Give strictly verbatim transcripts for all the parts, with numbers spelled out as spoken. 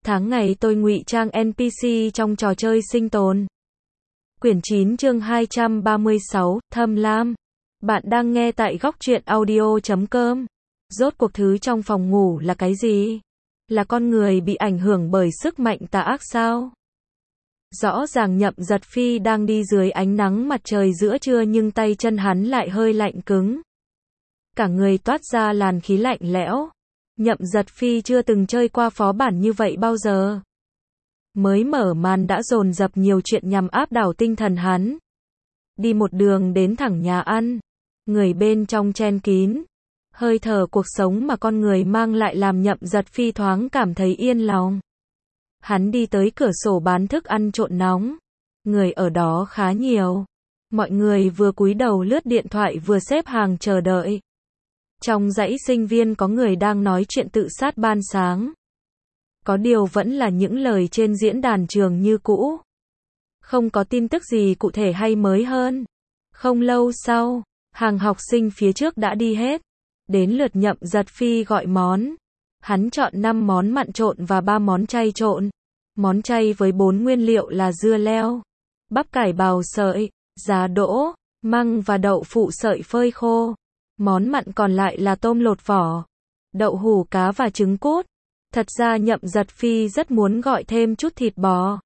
Tháng ngày tôi ngụy trang en pê xê trong trò chơi sinh tồn. Quyển chín chương hai trăm ba mươi sáu, Thâm Lam. Bạn đang nghe tại góc truyện audio chấm com. Rốt cuộc thứ trong phòng ngủ là cái gì? Là con người bị ảnh hưởng bởi sức mạnh tà ác sao? Rõ ràng Nhậm Giật Phi đang đi dưới ánh nắng mặt trời giữa trưa nhưng tay chân hắn lại hơi lạnh cứng. Cả người toát ra làn khí lạnh lẽo. Nhậm Giật Phi chưa từng chơi qua phó bản như vậy bao giờ. Mới mở màn đã dồn dập nhiều chuyện nhằm áp đảo tinh thần hắn. Đi một đường đến thẳng nhà ăn. Người bên trong chen kín. Hơi thở cuộc sống mà con người mang lại làm Nhậm Giật Phi thoáng cảm thấy yên lòng. Hắn đi tới cửa sổ bán thức ăn trộn nóng. Người ở đó khá nhiều. Mọi người vừa cúi đầu lướt điện thoại vừa xếp hàng chờ đợi. Trong dãy sinh viên có người đang nói chuyện tự sát ban sáng. Có điều vẫn là những lời trên diễn đàn trường như cũ. Không có tin tức gì cụ thể hay mới hơn. Không lâu sau, hàng học sinh phía trước đã đi hết. Đến lượt Nhậm Giật Phi gọi món. Hắn chọn năm món mặn trộn và ba món chay trộn. Món chay với bốn nguyên liệu là dưa leo, bắp cải bào sợi, giá đỗ, măng và đậu phụ sợi phơi khô. Món mặn còn lại là tôm lột vỏ, đậu hủ cá và trứng cút. Thật ra Nhậm Giật Phi rất muốn gọi thêm chút thịt bò,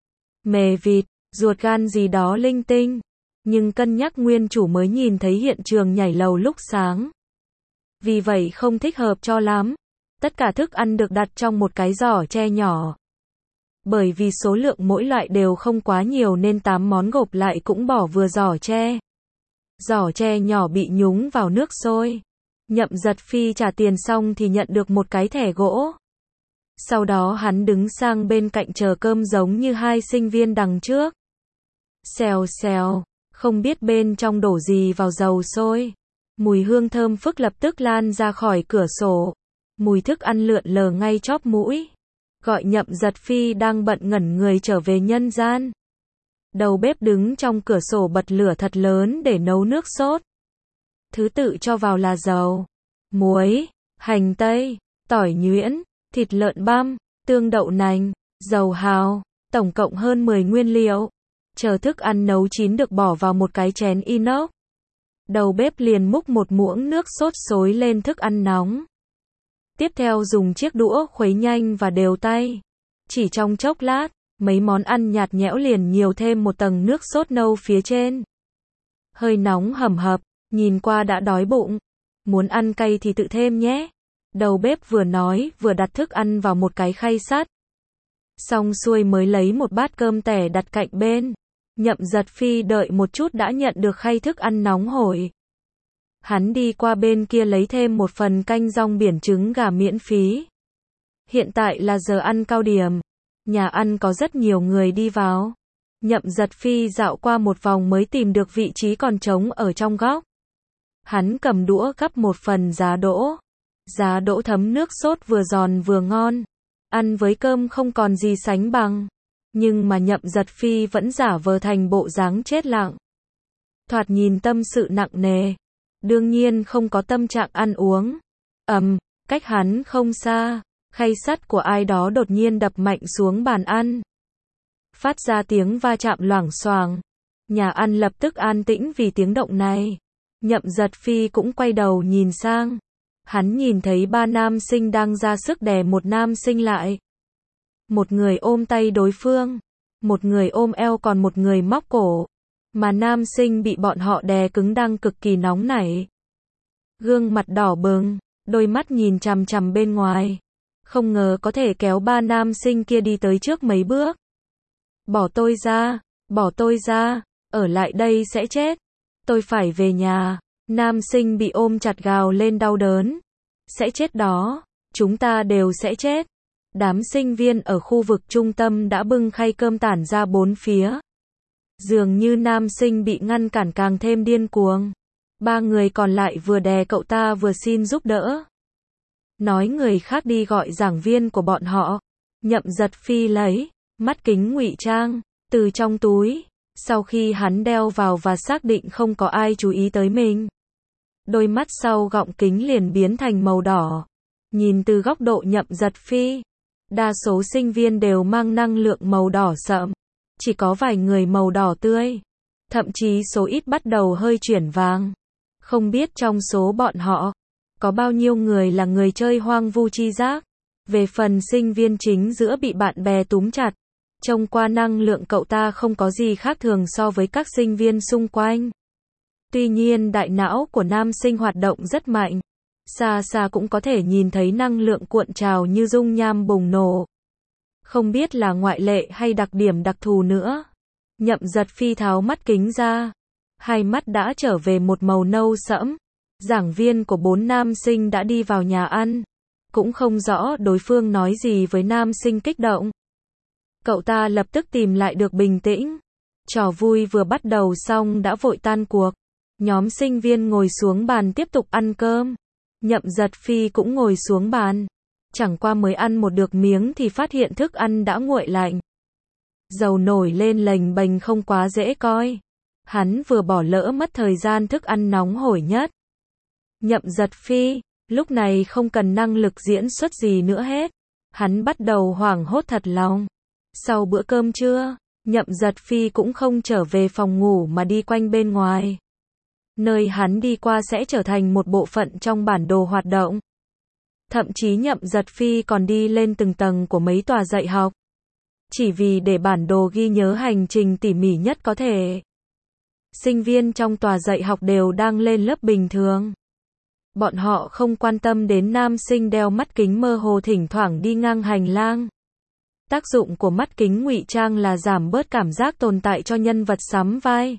mề vịt, ruột gan gì đó linh tinh. Nhưng cân nhắc nguyên chủ mới nhìn thấy hiện trường nhảy lầu lúc sáng. Vì vậy không thích hợp cho lắm. Tất cả thức ăn được đặt trong một cái giỏ tre nhỏ. Bởi vì số lượng mỗi loại đều không quá nhiều nên tám món gộp lại cũng bỏ vừa giỏ tre. Giỏ tre nhỏ bị nhúng vào nước sôi. Nhậm Giật Phi trả tiền xong thì nhận được một cái thẻ gỗ. Sau đó hắn đứng sang bên cạnh chờ cơm giống như hai sinh viên đằng trước. Xèo xèo, không biết bên trong đổ gì vào dầu sôi. Mùi hương thơm phức lập tức lan ra khỏi cửa sổ. Mùi thức ăn lượn lờ ngay chóp mũi. Gọi Nhậm Giật Phi đang bận ngẩn người trở về nhân gian. Đầu bếp đứng trong cửa sổ bật lửa thật lớn để nấu nước sốt. Thứ tự cho vào là dầu, muối, hành tây, tỏi nhuyễn, thịt lợn băm, tương đậu nành, dầu hào, tổng cộng hơn mười nguyên liệu. Chờ thức ăn nấu chín được bỏ vào một cái chén inox. Đầu bếp liền múc một muỗng nước sốt xối lên thức ăn nóng. Tiếp theo dùng chiếc đũa khuấy nhanh và đều tay. Chỉ trong chốc lát, mấy món ăn nhạt nhẽo liền nhiều thêm một tầng nước sốt nâu phía trên. Hơi nóng hầm hập, nhìn qua đã đói bụng. Muốn ăn cay thì tự thêm nhé. Đầu bếp vừa nói vừa đặt thức ăn vào một cái khay sắt. Xong xuôi mới lấy một bát cơm tẻ đặt cạnh bên. Nhậm Giật Phi đợi một chút đã nhận được khay thức ăn nóng hổi. Hắn đi qua bên kia lấy thêm một phần canh rong biển trứng gà miễn phí. Hiện tại là giờ ăn cao điểm. Nhà ăn có rất nhiều người đi vào. Nhậm Giật Phi dạo qua một vòng mới tìm được vị trí còn trống ở trong góc. Hắn cầm đũa gắp một phần giá đỗ. Giá đỗ thấm nước sốt vừa giòn vừa ngon. Ăn với cơm không còn gì sánh bằng. Nhưng mà Nhậm Giật Phi vẫn giả vờ thành bộ dáng chết lặng. Thoạt nhìn tâm sự nặng nề. Đương nhiên không có tâm trạng ăn uống. Ầm, cách hắn không xa, khay sắt của ai đó đột nhiên đập mạnh xuống bàn ăn. Phát ra tiếng va chạm loảng xoảng. Nhà ăn lập tức an tĩnh vì tiếng động này. Nhậm Giật Phi cũng quay đầu nhìn sang. Hắn nhìn thấy ba nam sinh đang ra sức đè một nam sinh lại. Một người ôm tay đối phương, một người ôm eo còn một người móc cổ. Mà nam sinh bị bọn họ đè cứng đang cực kỳ nóng nảy. Gương mặt đỏ bừng, đôi mắt nhìn chằm chằm bên ngoài. Không ngờ có thể kéo ba nam sinh kia đi tới trước mấy bước. Bỏ tôi ra, bỏ tôi ra, ở lại đây sẽ chết. Tôi phải về nhà. Nam sinh bị ôm chặt gào lên đau đớn. Sẽ chết đó, chúng ta đều sẽ chết. Đám sinh viên ở khu vực trung tâm đã bưng khay cơm tản ra bốn phía. Dường như nam sinh bị ngăn cản càng thêm điên cuồng. Ba người còn lại vừa đè cậu ta vừa xin giúp đỡ. Nói người khác đi gọi giảng viên của bọn họ. Nhậm Giật Phi lấy mắt kính ngụy trang từ trong túi. Sau khi hắn đeo vào và xác định không có ai chú ý tới mình, đôi mắt sau gọng kính liền biến thành màu đỏ. Nhìn từ góc độ Nhậm Giật Phi, Đa số sinh viên đều mang năng lượng màu đỏ sậm. Chỉ có vài người màu đỏ tươi. Thậm chí số ít bắt đầu hơi chuyển vàng. Không biết trong số bọn họ, có bao nhiêu người là người chơi hoang vu chi giác. Về phần sinh viên chính giữa bị bạn bè túm chặt. Trông qua năng lượng cậu ta không có gì khác thường so với các sinh viên xung quanh. Tuy nhiên đại não của nam sinh hoạt động rất mạnh. Xa xa cũng có thể nhìn thấy năng lượng cuộn trào như dung nham bùng nổ. Không biết là ngoại lệ hay đặc điểm đặc thù nữa. Nhậm Giật Phi tháo mắt kính ra. Hai mắt đã trở về một màu nâu sẫm. Giảng viên của bốn nam sinh đã đi vào nhà ăn. Cũng không rõ đối phương nói gì với nam sinh kích động. Cậu ta lập tức tìm lại được bình tĩnh. Trò vui vừa bắt đầu xong đã vội tan cuộc. Nhóm sinh viên ngồi xuống bàn tiếp tục ăn cơm. Nhậm Giật Phi cũng ngồi xuống bàn. Chẳng qua mới ăn một được miếng thì phát hiện thức ăn đã nguội lạnh. Dầu nổi lên lềnh bềnh không quá dễ coi. Hắn vừa bỏ lỡ mất thời gian thức ăn nóng hổi nhất. Nhậm Giật Phi, lúc này không cần năng lực diễn xuất gì nữa hết. Hắn bắt đầu hoảng hốt thật lòng. Sau bữa cơm trưa, Nhậm Giật Phi cũng không trở về phòng ngủ mà đi quanh bên ngoài. Nơi hắn đi qua sẽ trở thành một bộ phận trong bản đồ hoạt động. Thậm chí Nhậm Giật Phi còn đi lên từng tầng của mấy tòa dạy học. Chỉ vì để bản đồ ghi nhớ hành trình tỉ mỉ nhất có thể. Sinh viên trong tòa dạy học đều đang lên lớp bình thường. Bọn họ không quan tâm đến nam sinh đeo mắt kính mơ hồ thỉnh thoảng đi ngang hành lang. Tác dụng của mắt kính ngụy trang là giảm bớt cảm giác tồn tại cho nhân vật sắm vai.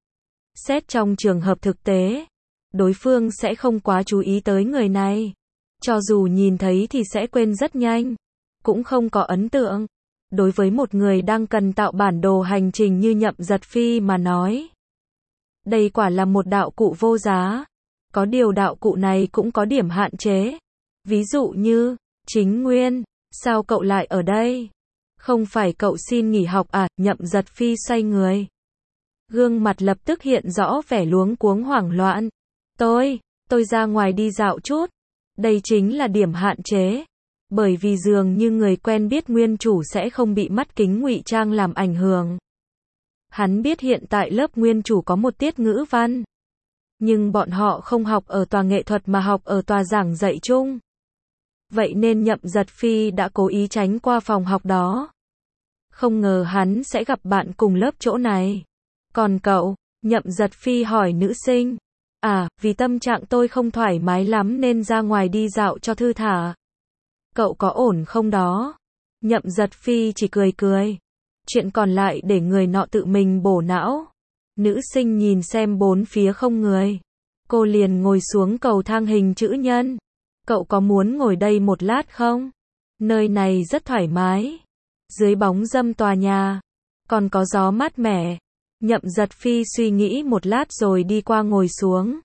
Xét trong trường hợp thực tế, đối phương sẽ không quá chú ý tới người này. Cho dù nhìn thấy thì sẽ quên rất nhanh. Cũng không có ấn tượng. Đối với một người đang cần tạo bản đồ hành trình như Nhậm Giật Phi mà nói. Đây quả là một đạo cụ vô giá. Có điều đạo cụ này cũng có điểm hạn chế. Ví dụ như, Chính Nguyên, sao cậu lại ở đây? Không phải cậu xin nghỉ học à? Nhậm Giật Phi xoay người. Gương mặt lập tức hiện rõ vẻ luống cuống hoảng loạn. Tôi, tôi ra ngoài đi dạo chút. Đây chính là điểm hạn chế. Bởi vì dường như người quen biết nguyên chủ sẽ không bị mắt kính ngụy trang làm ảnh hưởng. Hắn biết hiện tại lớp nguyên chủ có một tiết ngữ văn. Nhưng bọn họ không học ở tòa nghệ thuật mà học ở tòa giảng dạy chung. Vậy nên Nhậm Giật Phi đã cố ý tránh qua phòng học đó. Không ngờ hắn sẽ gặp bạn cùng lớp chỗ này. Còn cậu? Nhậm Giật Phi hỏi nữ sinh. À, vì tâm trạng tôi không thoải mái lắm nên ra ngoài đi dạo cho thư thả. Cậu có ổn không đó? Nhậm Giật Phi chỉ cười cười. Chuyện còn lại để người nọ tự mình bổ não. Nữ sinh nhìn xem bốn phía không người. Cô liền ngồi xuống cầu thang hình chữ nhân. Cậu có muốn ngồi đây một lát không? Nơi này rất thoải mái. Dưới bóng râm tòa nhà. Còn có gió mát mẻ. Nhậm Giật Phi suy nghĩ một lát rồi đi qua ngồi xuống.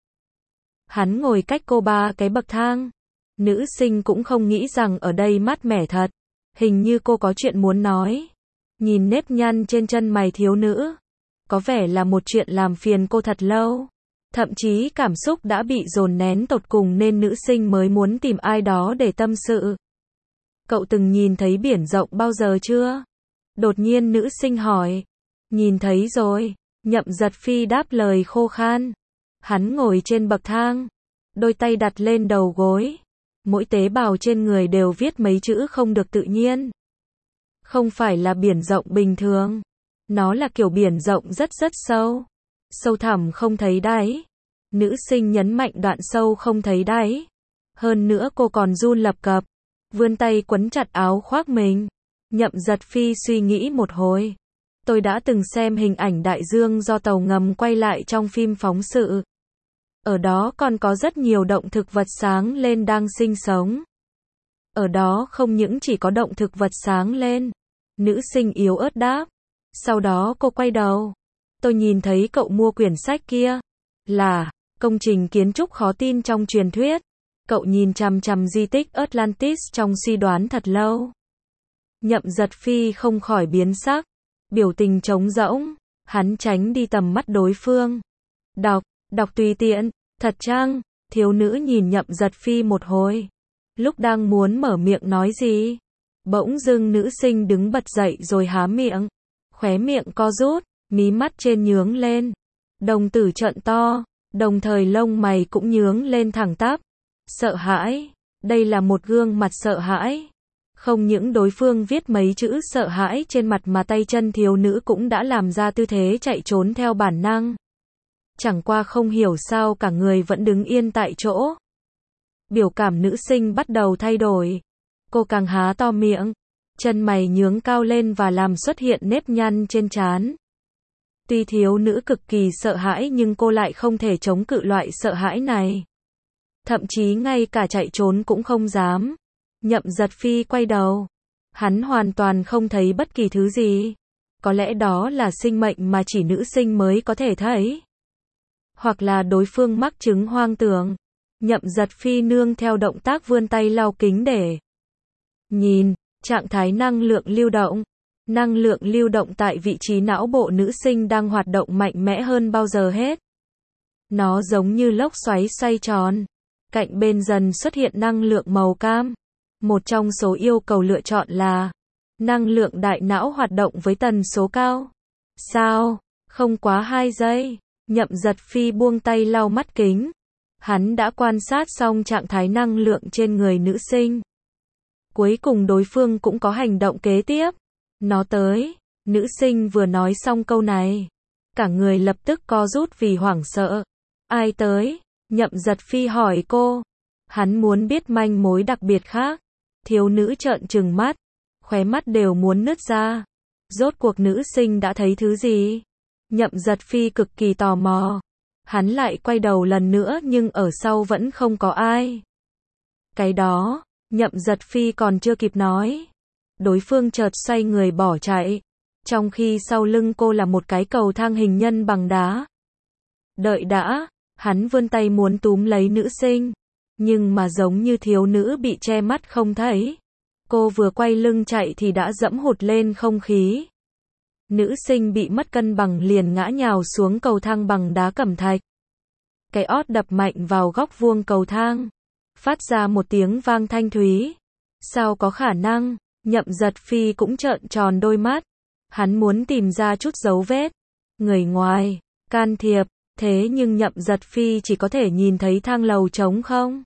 Hắn ngồi cách cô ba cái bậc thang. Nữ sinh cũng không nghĩ rằng ở đây mát mẻ thật. Hình như cô có chuyện muốn nói. Nhìn nếp nhăn trên chân mày thiếu nữ. Có vẻ là một chuyện làm phiền cô thật lâu. Thậm chí cảm xúc đã bị dồn nén tột cùng nên nữ sinh mới muốn tìm ai đó để tâm sự. Cậu từng nhìn thấy biển rộng bao giờ chưa? Đột nhiên nữ sinh hỏi. Nhìn thấy rồi. Nhậm Giật Phi đáp lời khô khan. Hắn ngồi trên bậc thang. Đôi tay đặt lên đầu gối. Mỗi tế bào trên người đều viết mấy chữ không được tự nhiên. Không phải là biển rộng bình thường. Nó là kiểu biển rộng rất rất sâu. Sâu thẳm không thấy đáy. Nữ sinh nhấn mạnh đoạn sâu không thấy đáy. Hơn nữa cô còn run lập cập. Vươn tay quấn chặt áo khoác mình. Nhậm Giật Phi suy nghĩ một hồi. Tôi đã từng xem hình ảnh đại dương do tàu ngầm quay lại trong phim phóng sự. Ở đó còn có rất nhiều động thực vật sáng lên đang sinh sống. Ở đó không những chỉ có động thực vật sáng lên. Nữ sinh yếu ớt đáp. Sau đó cô quay đầu. Tôi nhìn thấy cậu mua quyển sách kia. Là công trình kiến trúc khó tin trong truyền thuyết. Cậu nhìn chằm chằm di tích Atlantis trong suy đoán thật lâu. Nhậm Giật Phi không khỏi biến sắc. Biểu tình trống rỗng. Hắn tránh đi tầm mắt đối phương. Đọc, đọc tùy tiện. Thật chăng? Thiếu nữ nhìn Nhậm Giật Phi một hồi. Lúc đang muốn mở miệng nói gì. Bỗng dưng nữ sinh đứng bật dậy rồi há miệng. Khóe miệng co rút, mí mắt trên nhướng lên. Đồng tử trợn to, đồng thời lông mày cũng nhướng lên thẳng tắp. Sợ hãi. Đây là một gương mặt sợ hãi. Không những đối phương viết mấy chữ sợ hãi trên mặt mà tay chân thiếu nữ cũng đã làm ra tư thế chạy trốn theo bản năng. Chẳng qua không hiểu sao cả người vẫn đứng yên tại chỗ. Biểu cảm nữ sinh bắt đầu thay đổi. Cô càng há to miệng, chân mày nhướng cao lên và làm xuất hiện nếp nhăn trên trán. Tuy thiếu nữ cực kỳ sợ hãi nhưng cô lại không thể chống cự loại sợ hãi này. Thậm chí ngay cả chạy trốn cũng không dám. Nhậm Giật Phi quay đầu. Hắn hoàn toàn không thấy bất kỳ thứ gì. Có lẽ đó là sinh mệnh mà chỉ nữ sinh mới có thể thấy. Hoặc là đối phương mắc chứng hoang tưởng. Nhậm Giật Phi nương theo động tác vươn tay lau kính để nhìn, trạng thái năng lượng lưu động. Năng lượng lưu động tại vị trí não bộ nữ sinh đang hoạt động mạnh mẽ hơn bao giờ hết. Nó giống như lốc xoáy xoay tròn. Cạnh bên dần xuất hiện năng lượng màu cam. Một trong số yêu cầu lựa chọn là năng lượng đại não hoạt động với tần số cao. Sao? Không quá hai giây. Nhậm Giật Phi buông tay lau mắt kính. Hắn đã quan sát xong trạng thái năng lượng trên người nữ sinh. Cuối cùng đối phương cũng có hành động kế tiếp. Nó tới. Nữ sinh vừa nói xong câu này. Cả người lập tức co rút vì hoảng sợ. Ai tới? Nhậm Giật Phi hỏi cô. Hắn muốn biết manh mối đặc biệt khác. Thiếu nữ trợn trừng mắt. Khóe mắt đều muốn nứt ra. Rốt cuộc nữ sinh đã thấy thứ gì? Nhậm Giật Phi cực kỳ tò mò. Hắn lại quay đầu lần nữa nhưng ở sau vẫn không có ai. Cái đó, Nhậm Giật Phi còn chưa kịp nói. Đối phương chợt xoay người bỏ chạy. Trong khi sau lưng cô là một cái cầu thang hình nhân bằng đá. Đợi đã, hắn vươn tay muốn túm lấy nữ sinh. Nhưng mà giống như thiếu nữ bị che mắt không thấy. Cô vừa quay lưng chạy thì đã dẫm hụt lên không khí. Nữ sinh bị mất cân bằng liền ngã nhào xuống cầu thang bằng đá cẩm thạch. Cái ót đập mạnh vào góc vuông cầu thang. Phát ra một tiếng vang thanh thúy. Sao có khả năng? Nhậm Giật Phi cũng trợn tròn đôi mắt. Hắn muốn tìm ra chút dấu vết. Người ngoài, can thiệp. Thế nhưng Nhậm Giật Phi chỉ có thể nhìn thấy thang lầu trống không.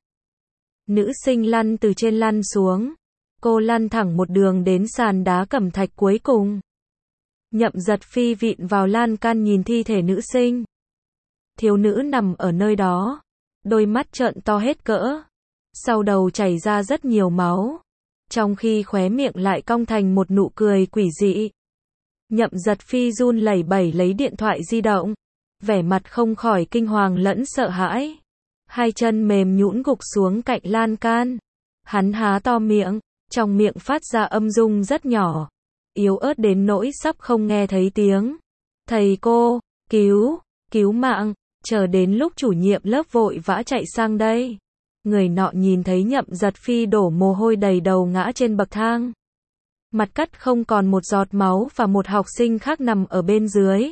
Nữ sinh lăn từ trên lăn xuống. Cô lăn thẳng một đường đến sàn đá cẩm thạch cuối cùng. Nhậm Giật Phi vịn vào lan can nhìn thi thể nữ sinh. Thiếu nữ nằm ở nơi đó. Đôi mắt trợn to hết cỡ. Sau đầu chảy ra rất nhiều máu. Trong khi khóe miệng lại cong thành một nụ cười quỷ dị. Nhậm Giật Phi run lẩy bẩy lấy điện thoại di động. Vẻ mặt không khỏi kinh hoàng lẫn sợ hãi. Hai chân mềm nhũn gục xuống cạnh lan can. Hắn há to miệng. Trong miệng phát ra âm dung rất nhỏ. Yếu ớt đến nỗi sắp không nghe thấy tiếng. Thầy cô, cứu, cứu mạng. Chờ đến lúc chủ nhiệm lớp vội vã chạy sang đây. Người nọ nhìn thấy Nhậm Giật Phi đổ mồ hôi đầy đầu ngã trên bậc thang. Mặt cắt không còn một giọt máu và một học sinh khác nằm ở bên dưới.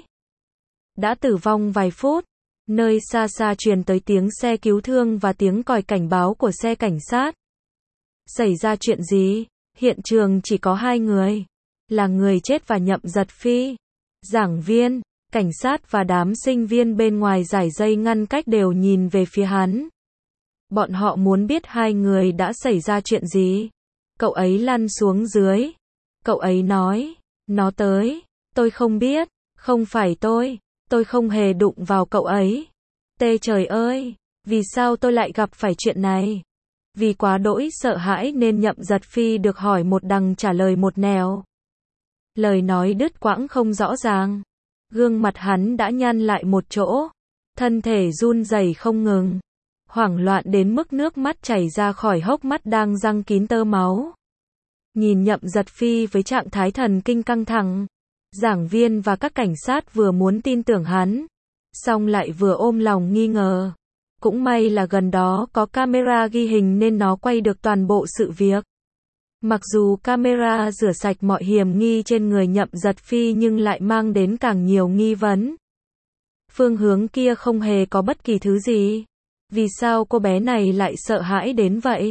Đã tử vong vài phút. Nơi xa xa truyền tới tiếng xe cứu thương và tiếng còi cảnh báo của xe cảnh sát. Xảy ra chuyện gì? Hiện trường chỉ có hai người. Là người chết và Nhậm Giật Phi. Giảng viên, cảnh sát và đám sinh viên bên ngoài dải dây ngăn cách đều nhìn về phía hắn. Bọn họ muốn biết hai người đã xảy ra chuyện gì. Cậu ấy lăn xuống dưới. Cậu ấy nói, nó tới. Tôi không biết, không phải tôi. Tôi không hề đụng vào cậu ấy. Tê trời ơi, vì sao tôi lại gặp phải chuyện này? Vì quá đỗi sợ hãi nên Nhậm Giật Phi được hỏi một đằng trả lời một nẻo. Lời nói đứt quãng không rõ ràng. Gương mặt hắn đã nhăn lại một chỗ. Thân thể run rẩy không ngừng. Hoảng loạn đến mức nước mắt chảy ra khỏi hốc mắt đang răng kín tơ máu. Nhìn Nhậm Giật Phi với trạng thái thần kinh căng thẳng. Giảng viên và các cảnh sát vừa muốn tin tưởng hắn. Xong lại vừa ôm lòng nghi ngờ. Cũng may là gần đó có camera ghi hình nên nó quay được toàn bộ sự việc. Mặc dù camera rửa sạch mọi hiểm nghi trên người Nhậm Giật Phi nhưng lại mang đến càng nhiều nghi vấn. Phương hướng kia không hề có bất kỳ thứ gì. Vì sao cô bé này lại sợ hãi đến vậy?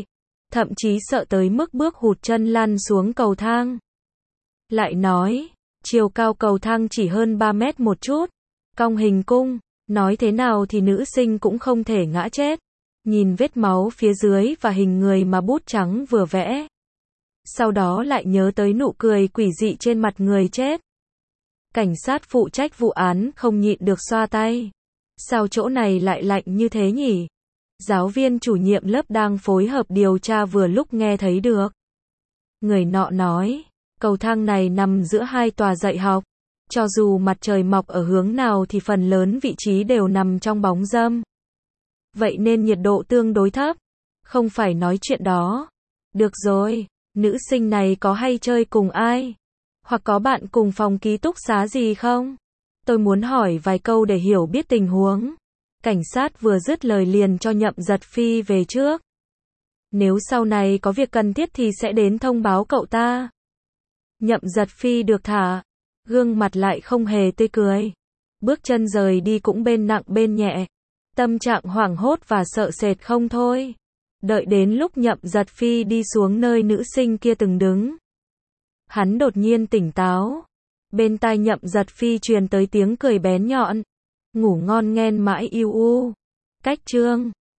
thậm chí sợ tới mức bước hụt chân lăn xuống cầu thang. Lại nói, chiều cao cầu thang chỉ hơn ba mét một chút, cong hình cung, nói thế nào thì nữ sinh cũng không thể ngã chết. Nhìn vết máu phía dưới và hình người mà bút trắng vừa vẽ. Sau đó lại nhớ tới nụ cười quỷ dị trên mặt người chết. Cảnh sát phụ trách vụ án không nhịn được xoa tay. Sao chỗ này lại lạnh như thế nhỉ? Giáo viên chủ nhiệm lớp đang phối hợp điều tra vừa lúc nghe thấy được. Người nọ nói, cầu thang này nằm giữa hai tòa dạy học. Cho dù mặt trời mọc ở hướng nào thì phần lớn vị trí đều nằm trong bóng râm. Vậy nên nhiệt độ tương đối thấp. Không phải nói chuyện đó. Được rồi, nữ sinh này có hay chơi cùng ai? Hoặc có bạn cùng phòng ký túc xá gì không? Tôi muốn hỏi vài câu để hiểu biết tình huống. Cảnh sát vừa dứt lời liền cho Nhậm Giật Phi về trước. Nếu sau này có việc cần thiết thì sẽ đến thông báo cậu ta. Nhậm Giật Phi được thả. Gương mặt lại không hề tươi cười. Bước chân rời đi cũng bên nặng bên nhẹ. Tâm trạng hoảng hốt và sợ sệt không thôi. Đợi đến lúc Nhậm Giật Phi đi xuống nơi nữ sinh kia từng đứng. Hắn đột nhiên tỉnh táo. Bên tai Nhậm Giật Phi truyền tới tiếng cười bén nhọn. Ngủ ngon nghen mãi yêu u. Cách chương